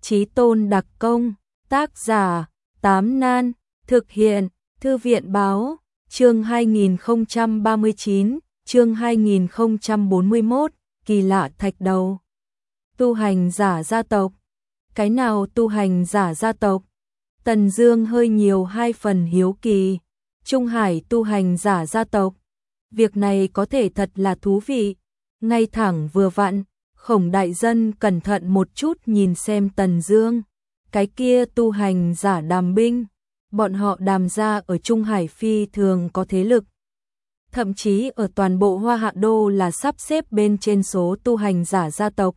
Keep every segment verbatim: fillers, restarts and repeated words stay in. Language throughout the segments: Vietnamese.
Chí Tôn đặc công, tác giả, Tám Nan, thực hiện, Thư viện báo, chương hai nghìn không trăm ba mươi chín, chương hai nghìn không trăm bốn mươi mốt, kỳ lạ thạch đầu. Tu hành giả gia tộc. Cái nào tu hành giả gia tộc? Tần Dương hơi nhiều hai phần hiếu kỳ. Trung Hải tu hành giả gia tộc. Việc này có thể thật là thú vị. Ngay thẳng vừa vặn, Khổng đại dân cẩn thận một chút nhìn xem Tần Dương. Cái kia tu hành giả Đàm binh, bọn họ Đàm gia ở Trung Hải phi thường có thế lực. Thậm chí ở toàn bộ Hoa Hạ Đô là sắp xếp bên trên số tu hành giả gia tộc.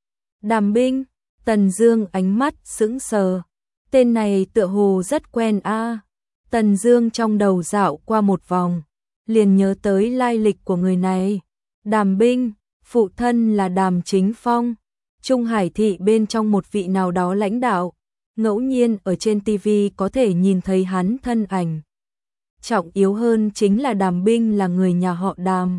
Đàm binh, Tần Dương ánh mắt sững sờ. Tên này tựa hồ rất quen a. À. Tần Dương trong đầu dạo qua một vòng, liền nhớ tới lai lịch của người này. Đàm binh, phụ thân là Đàm Chính Phong, Trung Hải thị bên trong một vị nào đó lãnh đạo, ngẫu nhiên ở trên ti vi có thể nhìn thấy hắn thân ảnh. Trọng yếu hơn chính là Đàm binh là người nhà họ Đàm,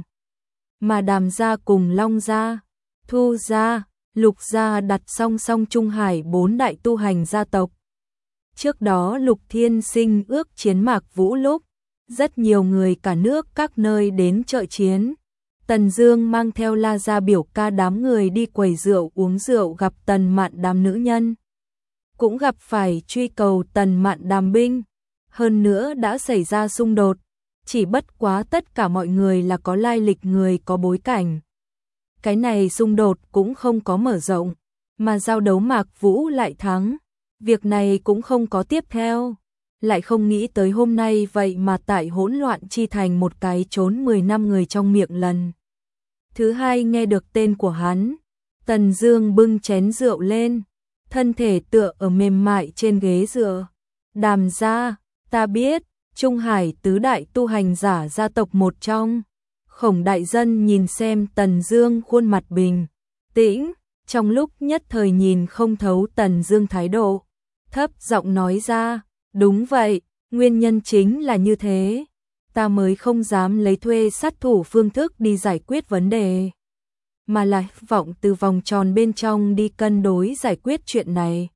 mà Đàm gia cùng Long gia, Thu gia, Lục gia đặt song song Trung Hải bốn đại tu hành gia tộc. Trước đó Lục Thiên Sinh ước chiến Mạc Vũ lúc, rất nhiều người cả nước các nơi đến trợ chiến. Tần Dương mang theo La gia biểu ca đám người đi quầy rượu uống rượu, gặp Tần Mạn đám nữ nhân. Cũng gặp phải truy cầu Tần Mạn Đàm binh. Hơn nữa đã xảy ra xung đột. Chỉ bất quá tất cả mọi người là có lai lịch, người có bối cảnh. Cái này xung đột cũng không có mở rộng, mà giao đấu Mạc Vũ lại thắng. Việc này cũng không có tiếp theo. Lại không nghĩ tới hôm nay vậy mà tại hỗn loạn chi thành một cái trốn mười năm người trong miệng lần thứ hai nghe được tên của hắn. Tần Dương bưng chén rượu lên, thân thể tựa ở mềm mại trên ghế dựa. Đàm gia, ta biết, Trung Hải tứ đại tu hành giả gia tộc một trong. Khổng đại dân nhìn xem Tần Dương khuôn mặt bình tĩnh, trong lúc nhất thời nhìn không thấu Tần Dương thái độ, thấp giọng nói ra, đúng vậy, nguyên nhân chính là như thế. Ta mới không dám lấy thuê sát thủ phương thức đi giải quyết vấn đề, mà là vọng từ vòng tròn bên trong đi cân đối giải quyết chuyện này.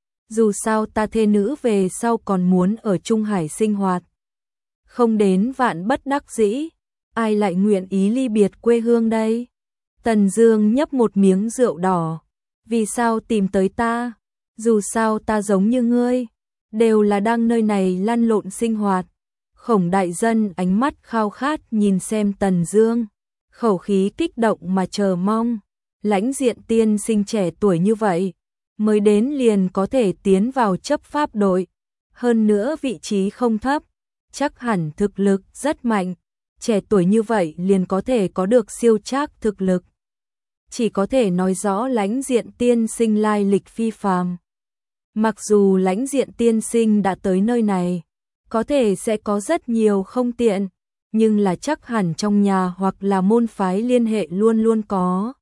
Dù sao ta thê nữ về sau còn muốn ở Trung Hải sinh hoạt. Không đến vạn bất đắc dĩ, ai lại nguyện ý ly biệt quê hương đây? Tần Dương nhấp một miếng rượu đỏ. Vì sao tìm tới ta? Dù sao ta giống như ngươi, đều là đang nơi này lăn lộn sinh hoạt. Khổng đại dân ánh mắt khao khát nhìn xem Tần Dương, khẩu khí kích động mà chờ mong. Lãnh Diện tiên sinh trẻ tuổi như vậy, mới đến liền có thể tiến vào chấp pháp đội. Hơn nữa vị trí không thấp, chắc hẳn thực lực rất mạnh. Trẻ tuổi như vậy liền có thể có được siêu trác thực lực. Chỉ có thể nói rõ Lãnh Diện tiên sinh lai lịch phi phàm. Mặc dù Lãnh Diện tiên sinh đã tới nơi này, có thể sẽ có rất nhiều không tiện, nhưng là chắc hẳn trong nhà hoặc là môn phái liên hệ luôn luôn có.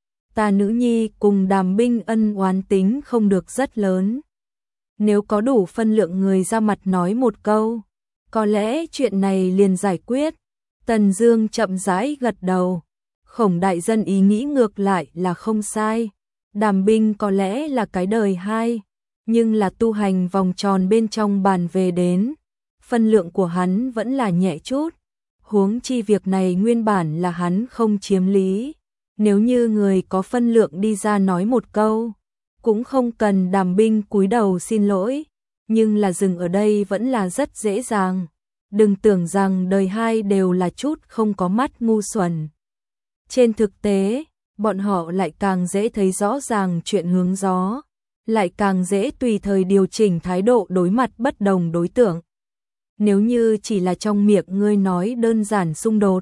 Ta nữ nhi cùng Đàm binh ân oán tính không được rất lớn. Nếu có đủ phân lượng người ra mặt nói một câu, có lẽ chuyện này liền giải quyết. Tần Dương chậm rãi gật đầu. Khổng đại dân ý nghĩ ngược lại là không sai. Đàm binh có lẽ là cái đời hai, nhưng là tu hành vòng tròn bên trong bàn về đến, phân lượng của hắn vẫn là nhẹ chút. Huống chi việc này nguyên bản là hắn không chiếm lý. Nếu như người có phân lượng đi ra nói một câu, cũng không cần Đàm binh cúi đầu xin lỗi, nhưng là dừng ở đây vẫn là rất dễ dàng. Đừng tưởng rằng đời hai đều là chút không có mắt ngu xuẩn. Trên thực tế, bọn họ lại càng dễ thấy rõ ràng chuyện hướng gió, lại càng dễ tùy thời điều chỉnh thái độ đối mặt bất đồng đối tượng. Nếu như chỉ là trong miệng ngươi nói đơn giản xung đột,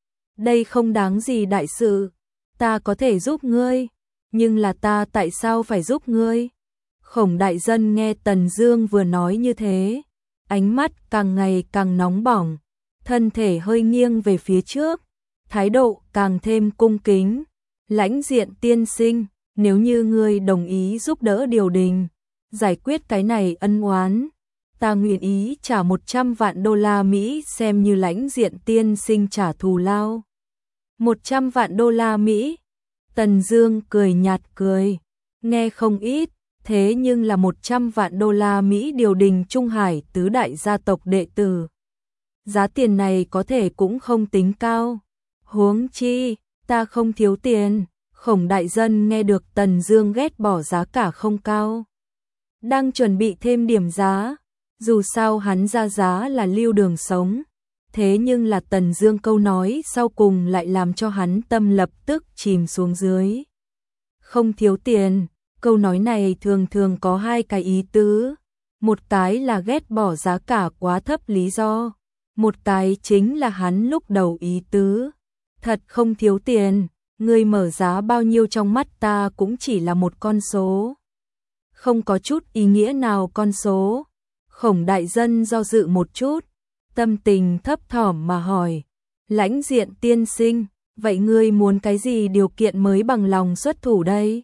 đây không đáng gì đại sự, ta có thể giúp ngươi, nhưng là ta tại sao phải giúp ngươi? Khổng đại dân nghe Tần Dương vừa nói như thế, ánh mắt càng ngày càng nóng bỏng, thân thể hơi nghiêng về phía trước, thái độ càng thêm cung kính. Lãnh Diện tiên sinh, nếu như ngươi đồng ý giúp đỡ điều đình, giải quyết cái này ân oán, ta nguyện ý trả một trăm vạn đô la Mỹ xem như Lãnh Diện tiên sinh trả thù lao. một trăm vạn đô la Mỹ? Tần Dương cười nhạt cười, nghe không ít, thế nhưng là một trăm vạn đô la Mỹ điều đình Trung Hải tứ đại gia tộc đệ tử. Giá tiền này có thể cũng không tính cao. Huống chi, ta không thiếu tiền. Khổng đại dân nghe được Tần Dương ghét bỏ giá cả không cao, đang chuẩn bị thêm điểm giá, dù sao hắn ra giá là lưu đường sống. Thế nhưng là Tần Dương câu nói sau cùng lại làm cho hắn tâm lập tức chìm xuống dưới. Không thiếu tiền, câu nói này thường thường có hai cái ý tứ. Một cái là ghét bỏ giá cả quá thấp lý do, một cái chính là hắn lúc đầu ý tứ. Thật không thiếu tiền, ngươi mở giá bao nhiêu trong mắt ta cũng chỉ là một con số. Không có chút ý nghĩa nào con số. Khổng đại dân do dự một chút, tâm tình thấp thỏm mà hỏi, Lãnh Diện tiên sinh, vậy ngươi muốn cái gì điều kiện mới bằng lòng xuất thủ đây?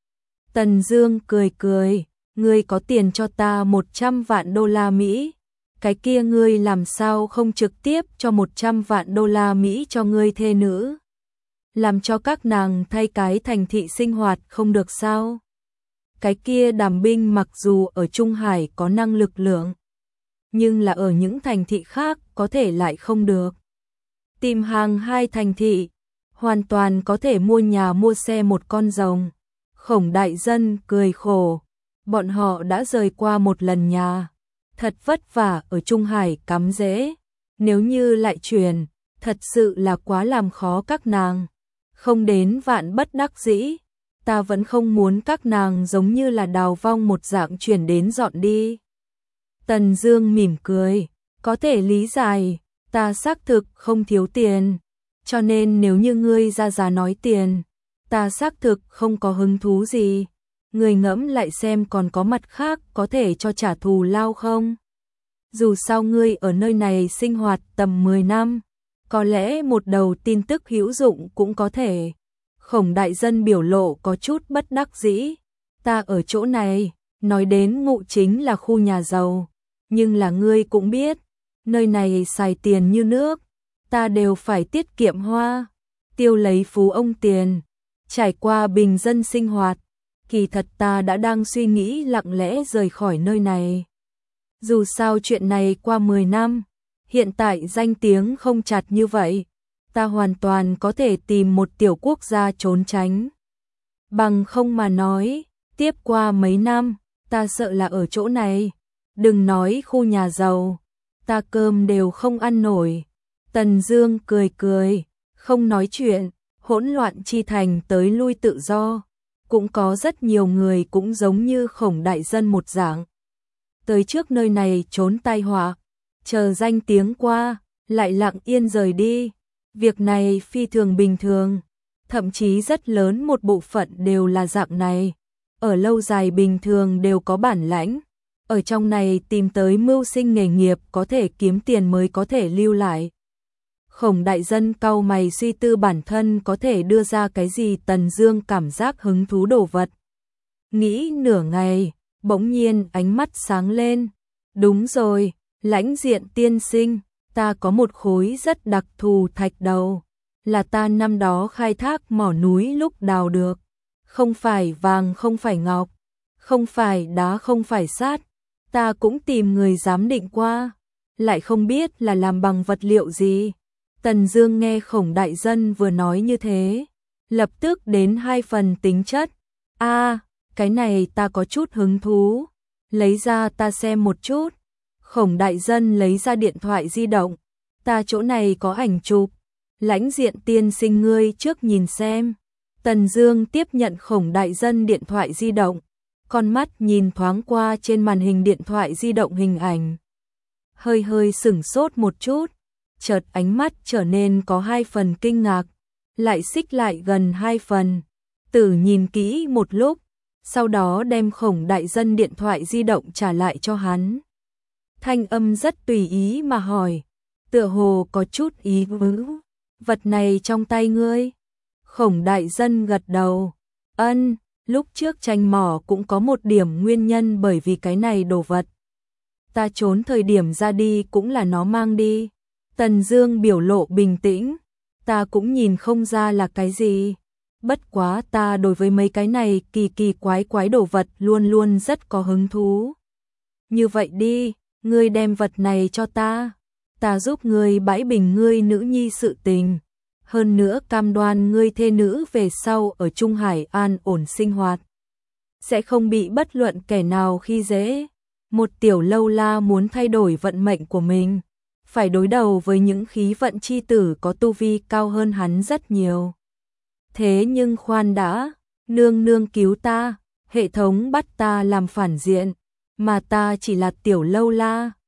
Tần Dương cười cười, ngươi có tiền cho ta một trăm vạn đô la Mỹ, cái kia ngươi làm sao không trực tiếp cho một trăm vạn đô la Mỹ cho ngươi thê nữ? Làm cho các nàng thay cái thành thị sinh hoạt không được sao? Cái kia Đàm binh mặc dù ở Trung Hải có năng lực lượng, nhưng là ở những thành thị khác có thể lại không được. Tìm hàng hai thành thị, hoàn toàn có thể mua nhà mua xe một con rồng. Khổng đại dân cười khổ, bọn họ đã rời qua một lần nhà, thật vất vả ở Trung Hải cắm rễ, nếu như lại chuyển, thật sự là quá làm khó các nàng. Không đến vạn bất đắc dĩ, ta vẫn không muốn các nàng giống như là đào vong một dạng chuyển đến dọn đi. Tần Dương mỉm cười, có thể lý giải, ta xác thực không thiếu tiền, cho nên nếu như ngươi ra giá nói tiền, ta xác thực không có hứng thú gì. Ngươi ngẫm lại xem còn có mặt khác có thể cho trả thù lao không? Dù sao ngươi ở nơi này sinh hoạt tầm mười năm, có lẽ một đầu tin tức hữu dụng cũng có thể. Khổng đại dân biểu lộ có chút bất đắc dĩ, ta ở chỗ này, nói đến Ngụ chính là khu nhà giàu, nhưng là ngươi cũng biết, nơi này xài tiền như nước, ta đều phải tiết kiệm hoa, tiêu lấy phú ông tiền, trải qua bình dân sinh hoạt. Kỳ thật ta đã đang suy nghĩ lặng lẽ rời khỏi nơi này. Dù sao chuyện này qua mười năm, hiện tại danh tiếng không chặt như vậy, ta hoàn toàn có thể tìm một tiểu quốc gia trốn tránh. Bằng không mà nói, tiếp qua mấy năm, ta sợ là ở chỗ này, đừng nói khu nhà giàu, ta cơm đều không ăn nổi. Tần Dương cười cười, không nói chuyện, hỗn loạn chi thành tới lui tự do. Cũng có rất nhiều người cũng giống như Khổng đại dân một dạng, tới trước nơi này trốn tai họa, chờ danh tiếng qua, lại lặng yên rời đi. Việc này phi thường bình thường, thậm chí rất lớn một bộ phận đều là dạng này. Ở lâu dài bình thường đều có bản lãnh, ở trong này tìm tới mưu sinh nghề nghiệp có thể kiếm tiền mới có thể lưu lại. Khổng đại dân cau mày suy tư bản thân có thể đưa ra cái gì. Tần Dương cảm giác hứng thú đồ vật. Nghĩ nửa ngày, bỗng nhiên ánh mắt sáng lên. Đúng rồi, Lãnh Diện tiên sinh, ta có một khối rất đặc thù thạch đầu, là ta năm đó khai thác mỏ núi lúc đào được. Không phải vàng không phải ngọc, không phải đá không phải sắt, ta cũng tìm người giám định qua, lại không biết là làm bằng vật liệu gì. Tần Dương nghe Khổng đại dân vừa nói như thế, lập tức đến hai phần tính chất. A, à, cái này ta có chút hứng thú, lấy ra ta xem một chút. Khổng đại dân lấy ra điện thoại di động, ta chỗ này có ảnh chụp, Lãnh Diện tiên sinh ngươi trước nhìn xem. Tần Dương tiếp nhận Khổng đại dân điện thoại di động, con mắt nhìn thoáng qua trên màn hình điện thoại di động hình ảnh, hơi hơi sửng sốt một chút. Chợt ánh mắt trở nên có hai phần kinh ngạc, lại xích lại gần hai phần, Tử nhìn kỹ một lúc, sau đó đem Khổng đại dân điện thoại di động trả lại cho hắn. Thanh âm rất tùy ý mà hỏi, tựa hồ có chút ý vứ, vật này trong tay ngươi? Khổng đại dân gật đầu, ân, lúc trước tranh mỏ cũng có một điểm nguyên nhân bởi vì cái này đồ vật. Ta trốn thời điểm ra đi cũng là nó mang đi. Tần Dương biểu lộ bình tĩnh, ta cũng nhìn không ra là cái gì. bất quá ta đối với mấy cái này kỳ kỳ quái quái đồ vật luôn luôn rất có hứng thú. Như vậy đi, ngươi đem vật này cho ta, ta giúp ngươi bãi bình ngươi nữ nhi sự tình, hơn nữa cam đoan ngươi thê nữ về sau ở Trung Hải an ổn sinh hoạt, sẽ không bị bất luận kẻ nào khi dễ. Một tiểu lâu la muốn thay đổi vận mệnh của mình, phải đối đầu với những khí vận chi tử có tu vi cao hơn hắn rất nhiều. Thế nhưng khoan đã, nương nương cứu ta, hệ thống bắt ta làm phản diện, mà ta chỉ là tiểu lâu la,